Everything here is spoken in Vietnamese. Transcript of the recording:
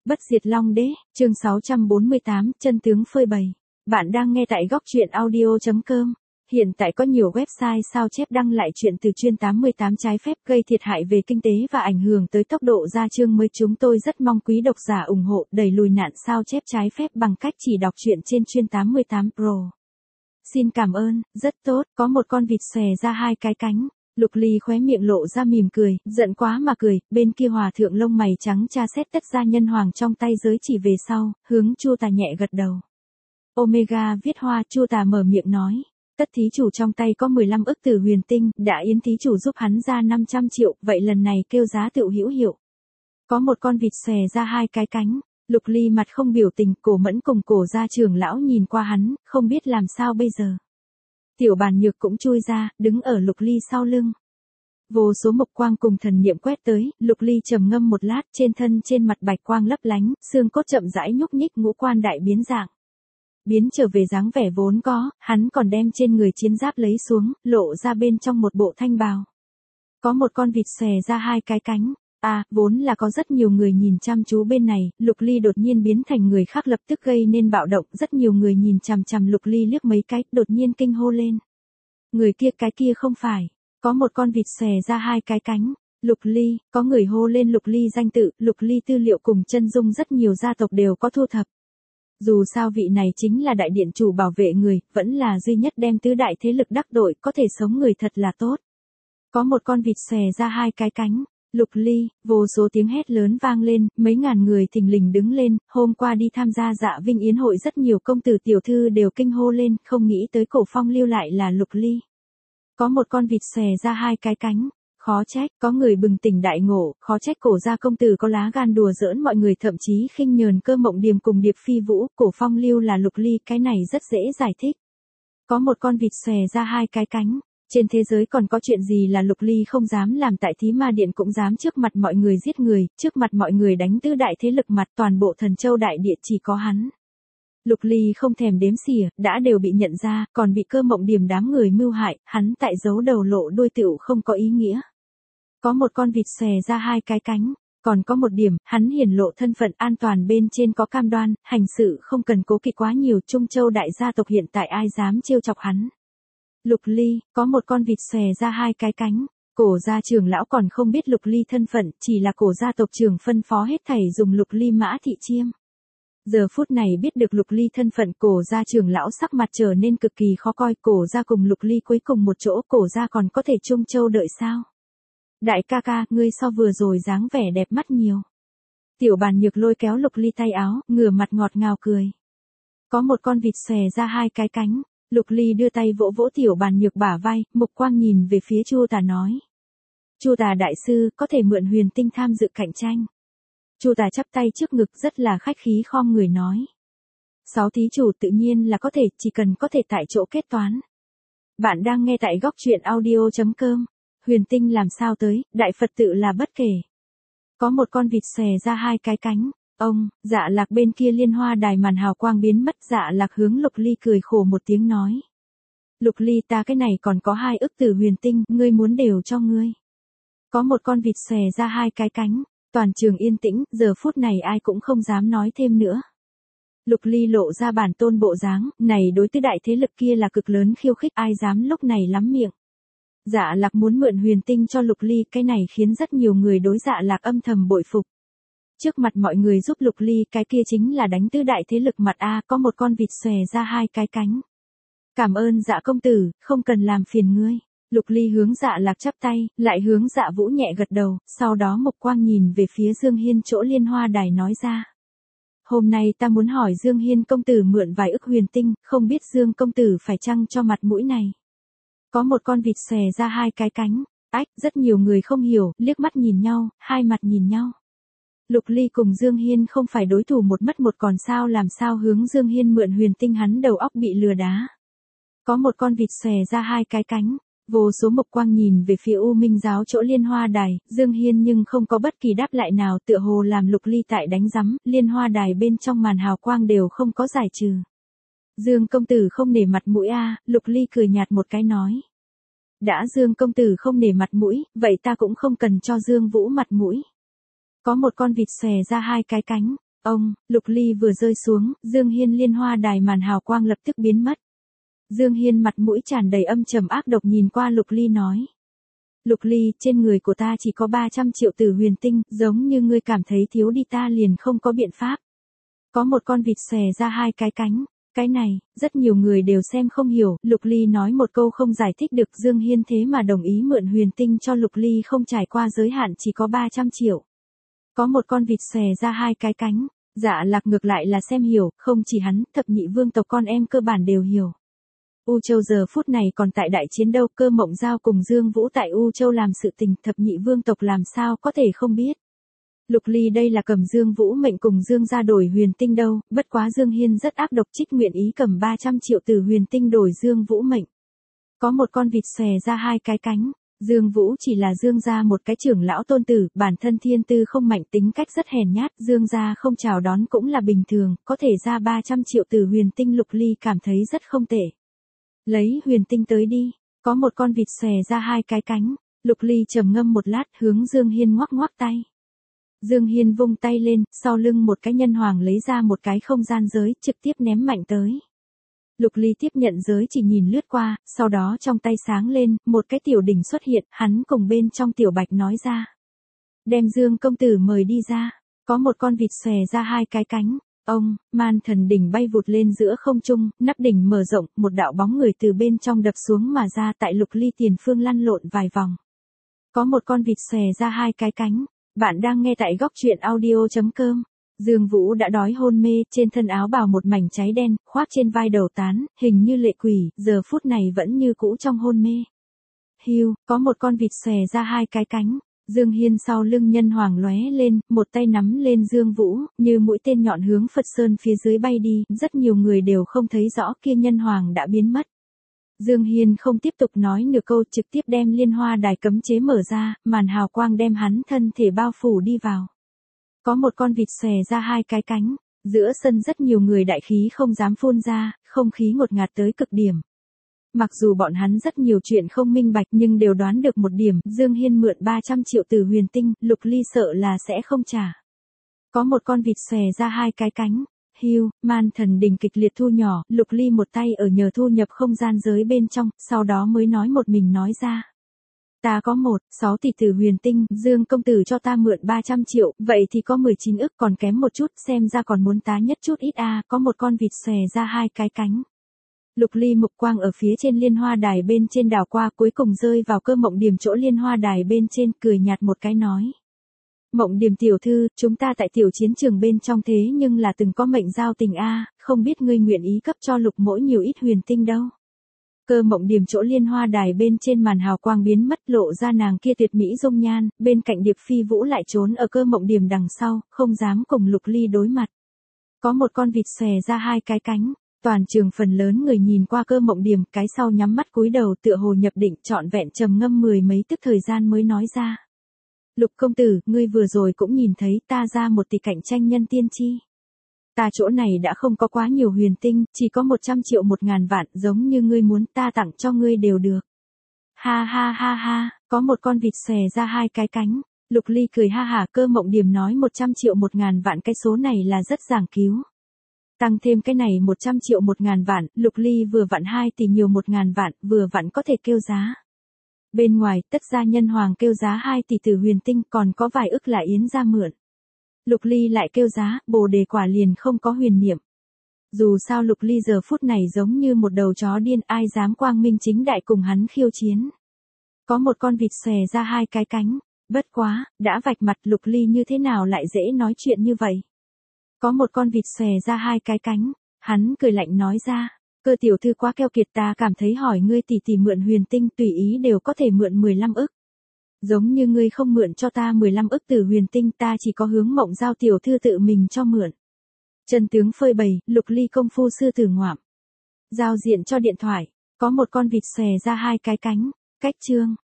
Bất diệt Long Đế, chương 648, chân tướng phơi bày. Bạn đang nghe tại góc truyện audio.com. Hiện tại có nhiều website sao chép đăng lại chuyện từ chuyên 88 trái phép gây thiệt hại về kinh tế và ảnh hưởng tới tốc độ ra chương mới. Chúng tôi rất mong quý độc giả ủng hộ đẩy lùi nạn sao chép trái phép bằng cách chỉ đọc truyện trên chuyên 88 Pro. Xin cảm ơn, rất tốt, có một con vịt xòe ra hai cái cánh. Lục Ly khóe miệng lộ ra mỉm cười, giận quá mà cười, bên kia hòa thượng lông mày trắng tra xét tất gia nhân hoàng trong tay giới chỉ về sau, hướng Chu Tà nhẹ gật đầu. Omega viết hoa, Chu Tà mở miệng nói, tất thí chủ trong tay có 15 ức tử huyền tinh, đã yến thí chủ giúp hắn ra 500 triệu, vậy lần này kêu giá tựu hữu hiệu. Có một con vịt xòe ra hai cái cánh, Lục Ly mặt không biểu tình, Cổ Mẫn cùng Cổ gia trưởng lão nhìn qua hắn, không biết làm sao bây giờ. Tiểu Bàn Nhược cũng chui ra, đứng ở Lục Ly sau lưng. Vô số mộc quang cùng thần niệm quét tới, Lục Ly trầm ngâm một lát, trên mặt bạch quang lấp lánh, xương cốt chậm rãi nhúc nhích, ngũ quan đại biến dạng. Biến trở về dáng vẻ vốn có, hắn còn đem trên người chiến giáp lấy xuống, lộ ra bên trong một bộ thanh bào. Có một con vịt xòe ra hai cái cánh. Vốn là có rất nhiều người nhìn chăm chú bên này, Lục Ly đột nhiên biến thành người khác lập tức gây nên bạo động, rất nhiều người nhìn chằm chằm Lục Ly liếc mấy cái, đột nhiên kinh hô lên. Người kia cái kia không phải, có một con vịt xòe ra hai cái cánh. Lục Ly, có người hô lên Lục Ly danh tự, Lục Ly tư liệu cùng chân dung rất nhiều gia tộc đều có thu thập. Dù sao vị này chính là đại điện chủ bảo vệ người, vẫn là duy nhất đem tứ đại thế lực đắc tội, có thể sống người thật là tốt. Có một con vịt xòe ra hai cái cánh. Lục Ly, vô số tiếng hét lớn vang lên, mấy ngàn người thình lình đứng lên, hôm qua đi tham gia Dạ Vinh Yến hội rất nhiều công tử tiểu thư đều kinh hô lên, không nghĩ tới Cổ Phong Lưu lại là Lục Ly. Có một con vịt xòe ra hai cái cánh, khó trách, có người bừng tỉnh đại ngộ, khó trách Cổ gia công tử có lá gan đùa giỡn mọi người, thậm chí khinh nhờn Cơ Mộng Điềm cùng Điệp Phi Vũ, Cổ Phong Lưu là Lục Ly, cái này rất dễ giải thích. Có một con vịt xòe ra hai cái cánh. Trên thế giới còn có chuyện gì là Lục Ly không dám làm, tại Thí Ma Điện cũng dám trước mặt mọi người giết người, trước mặt mọi người đánh tứ đại thế lực mặt, toàn bộ Thần Châu đại địa chỉ có hắn. Lục Ly không thèm đếm xỉa, đã đều bị nhận ra, còn bị Cơ Mộng Điềm đám người mưu hại, hắn tại giấu đầu lộ đuôi tựu không có ý nghĩa. Có một con vịt xòe ra hai cái cánh, còn có một điểm, hắn hiển lộ thân phận an toàn bên trên có cam đoan, hành sự không cần cố kỵ quá nhiều, Trung Châu đại gia tộc hiện tại ai dám trêu chọc hắn. Lục Ly, có một con vịt xòe ra hai cái cánh. Cổ gia trưởng lão còn không biết Lục Ly thân phận, chỉ là Cổ gia tộc trưởng phân phó hết thảy dùng Lục Ly mã thị chiêm. Giờ phút này biết được Lục Ly thân phận, Cổ gia trưởng lão sắc mặt trở nên cực kỳ khó coi, Cổ gia cùng Lục Ly cuối cùng một chỗ, Cổ gia còn có thể Trung Châu đợi sao? Đại ca ca, ngươi so vừa rồi dáng vẻ đẹp mắt nhiều. Tiểu Bàn Nhược lôi kéo Lục Ly tay áo, ngửa mặt ngọt ngào cười. Có một con vịt xòe ra hai cái cánh. Lục Ly đưa tay vỗ vỗ Tiểu Bàn Nhược bả vai, mục quang nhìn về phía Chu Tà nói. Chu Tà đại sư, có thể mượn huyền tinh tham dự cạnh tranh. Chu Tà chắp tay trước ngực rất là khách khí khom người nói. 6 thí chủ tự nhiên là có thể, chỉ cần có thể tại chỗ kết toán. Bạn đang nghe tại góc truyện audio.com. Huyền tinh làm sao tới, đại Phật tự là bất kể. Có một con vịt xòe ra hai cái cánh. Dạ Lạc bên kia liên hoa đài màn hào quang biến mất, Dạ Lạc hướng Lục Ly cười khổ một tiếng nói. Lục Ly, ta cái này còn có 2 ức tử huyền tinh, ngươi muốn đều cho ngươi. Có một con vịt xòe ra hai cái cánh, toàn trường yên tĩnh, giờ phút này ai cũng không dám nói thêm nữa. Lục Ly lộ ra bản tôn bộ dáng, này đối với đại thế lực kia là cực lớn khiêu khích, ai dám lúc này lắm miệng. Dạ Lạc muốn mượn huyền tinh cho Lục Ly, cái này khiến rất nhiều người đối Dạ Lạc âm thầm bội phục. Trước mặt mọi người giúp Lục Ly, cái kia chính là đánh tứ đại thế lực mặt có một con vịt xòe ra hai cái cánh. Cảm ơn Dạ công tử, không cần làm phiền ngươi. Lục Ly hướng Dạ Lạc chắp tay, lại hướng Dạ Vũ nhẹ gật đầu, sau đó mục quang nhìn về phía Dương Hiên chỗ liên hoa đài nói ra. Hôm nay ta muốn hỏi Dương Hiên công tử mượn vài ức huyền tinh, không biết Dương công tử phải chăng cho mặt mũi này. Có một con vịt xòe ra hai cái cánh, rất nhiều người không hiểu, liếc mắt nhìn nhau, hai mặt nhìn nhau. Lục Ly cùng Dương Hiên không phải đối thủ một mất một còn sao, làm sao hướng Dương Hiên mượn huyền tinh, hắn đầu óc bị lừa đá. Có một con vịt xòe ra hai cái cánh, vô số mộc quang nhìn về phía U Minh giáo chỗ liên hoa đài, Dương Hiên nhưng không có bất kỳ đáp lại nào, tựa hồ làm Lục Ly tại đánh rắm, liên hoa đài bên trong màn hào quang đều không có giải trừ. Dương công tử không nể mặt mũi Lục Ly cười nhạt một cái nói. Đã Dương công tử không nể mặt mũi, vậy ta cũng không cần cho Dương Vũ mặt mũi. Có một con vịt xòe ra hai cái cánh. Ông, Lục Ly vừa rơi xuống, Dương Hiên liên hoa đài màn hào quang lập tức biến mất. Dương Hiên mặt mũi tràn đầy âm trầm ác độc nhìn qua Lục Ly nói. Lục Ly, trên người của ta chỉ có 300 triệu tử huyền tinh, giống như ngươi cảm thấy thiếu đi ta liền không có biện pháp. Có một con vịt xòe ra hai cái cánh. Cái này, rất nhiều người đều xem không hiểu, Lục Ly nói một câu không giải thích được, Dương Hiên thế mà đồng ý mượn huyền tinh cho Lục Ly không trải qua giới hạn chỉ có 300 triệu. Có một con vịt xòe ra hai cái cánh. Dạ Lạc ngược lại là xem hiểu, không chỉ hắn, thập nhị vương tộc con em cơ bản đều hiểu. U Châu giờ phút này còn tại đại chiến đâu, Cơ Mộng Giao cùng Dương Vũ tại U Châu làm sự tình, thập nhị vương tộc làm sao có thể không biết. Lục Ly đây là cầm Dương Vũ mệnh cùng Dương ra đổi huyền tinh đâu, bất quá Dương Hiên rất ác độc, trích nguyện ý cầm 300 triệu từ huyền tinh đổi Dương Vũ mệnh. Có một con vịt xòe ra hai cái cánh. Dương Vũ chỉ là Dương gia một cái trưởng lão tôn tử, bản thân thiên tư không mạnh, tính cách rất hèn nhát, Dương gia không chào đón cũng là bình thường, có thể ra 300 triệu từ huyền tinh, Lục Ly cảm thấy rất không tệ. Lấy huyền tinh tới đi, có một con vịt xòe ra hai cái cánh, Lục Ly trầm ngâm một lát hướng Dương Hiên ngoắc ngoắc tay. Dương Hiên vung tay lên, sau lưng một cái nhân hoàng lấy ra một cái không gian giới, trực tiếp ném mạnh tới. Lục Ly tiếp nhận giới chỉ nhìn lướt qua, sau đó trong tay sáng lên, một cái tiểu đỉnh xuất hiện, hắn cùng bên trong tiểu bạch nói ra. Đem Dương công tử mời đi ra, có một con vịt xòe ra hai cái cánh. Ông, man thần đỉnh bay vụt lên giữa không trung, nắp đỉnh mở rộng, một đạo bóng người từ bên trong đập xuống mà ra, tại Lục Ly tiền phương lăn lộn vài vòng. Có một con vịt xòe ra hai cái cánh. Bạn đang nghe tại góc truyện audio.com. Dương Vũ đã đói hôn mê, trên thân áo bào một mảnh cháy đen, khoác trên vai đầu tán, hình như lệ quỷ, giờ phút này vẫn như cũ trong hôn mê. Hiu, có một con vịt xòe ra hai cái cánh. Dương Hiên sau lưng nhân hoàng lóe lên, một tay nắm lên Dương Vũ, như mũi tên nhọn hướng Phật Sơn phía dưới bay đi, rất nhiều người đều không thấy rõ kia nhân hoàng đã biến mất. Dương Hiên không tiếp tục nói nửa câu, trực tiếp đem liên hoa đài cấm chế mở ra, màn hào quang đem hắn thân thể bao phủ đi vào. Có một con vịt xòe ra hai cái cánh, giữa sân rất nhiều người đại khí không dám phun ra, không khí ngột ngạt tới cực điểm. Mặc dù bọn hắn rất nhiều chuyện không minh bạch nhưng đều đoán được một điểm, Dương Hiên mượn 300 triệu từ huyền tinh, Lục Ly sợ là sẽ không trả. Có một con vịt xòe ra hai cái cánh. Hiu, man thần đỉnh kịch liệt thu nhỏ, Lục Ly một tay ở nhờ thu nhập không gian giới bên trong, sau đó mới nói một mình nói ra. Ta có 6 tỷ tử huyền tinh, Dương công tử cho ta mượn 300 triệu, vậy thì có 19 ức, còn kém một chút, xem ra còn muốn tá nhất chút ít a. Có một con vịt xòe ra hai cái cánh. Lục Ly mục quang ở phía trên liên hoa đài bên trên đảo qua, cuối cùng rơi vào Cơ Mộng Điềm chỗ liên hoa đài bên trên, cười nhạt một cái nói. Mộng Điềm tiểu thư, chúng ta tại tiểu chiến trường bên trong thế nhưng là từng có mệnh giao tình a, không biết ngươi nguyện ý cấp cho Lục mỗi nhiều ít huyền tinh đâu. Cơ Mộng Điềm chỗ liên hoa đài bên trên màn hào quang biến mất, lộ ra nàng kia tuyệt mỹ dung nhan, bên cạnh Điệp Phi Vũ lại trốn ở Cơ Mộng Điềm đằng sau, không dám cùng Lục Ly đối mặt. Có một con vịt xòe ra hai cái cánh, toàn trường phần lớn người nhìn qua Cơ Mộng Điềm, cái sau nhắm mắt cúi đầu tựa hồ nhập định, trọn vẹn trầm ngâm mười mấy tức thời gian mới nói ra. Lục công tử, ngươi vừa rồi cũng nhìn thấy ta ra một tỷ cạnh tranh nhân tiên chi. Ta chỗ này đã không có quá nhiều huyền tinh, chỉ có 100 triệu 1.000 vạn, giống như ngươi muốn ta tặng cho ngươi đều được. Ha ha ha ha, có một con vịt xòe ra hai cái cánh. Lục Ly cười ha hả, Cơ Mộng Điềm nói 100 triệu 1.000 vạn, cái số này là rất giảng cứu. Tăng thêm cái này 100 triệu 1.000 vạn, Lục Ly vừa vặn 2 tỷ nhiều 1.000 vạn, vừa vặn có thể kêu giá. Bên ngoài, tất gia nhân hoàng kêu giá 2 tỷ tử huyền tinh, còn có vài ức là Yến ra mượn. Lục Ly lại kêu giá, Bồ Đề quả liền không có huyền niệm. Dù sao Lục Ly giờ phút này giống như một đầu chó điên, ai dám quang minh chính đại cùng hắn khiêu chiến. Có một con vịt xòe ra hai cái cánh, bất quá, đã vạch mặt, Lục Ly như thế nào lại dễ nói chuyện như vậy. Có một con vịt xòe ra hai cái cánh, hắn cười lạnh nói ra. Cơ tiểu thư quá keo kiệt, ta cảm thấy hỏi ngươi tỷ mượn huyền tinh tùy ý đều có thể mượn 15 ức. Giống như ngươi không mượn cho ta 15 ức từ huyền tinh, ta chỉ có hướng Mộng Giao tiểu thư tự mình cho mượn. Chân tướng phơi bày, Lục Ly công phu sư tử ngoạm. Giao diện cho điện thoại, có một con vịt xòe ra hai cái cánh, cách chương.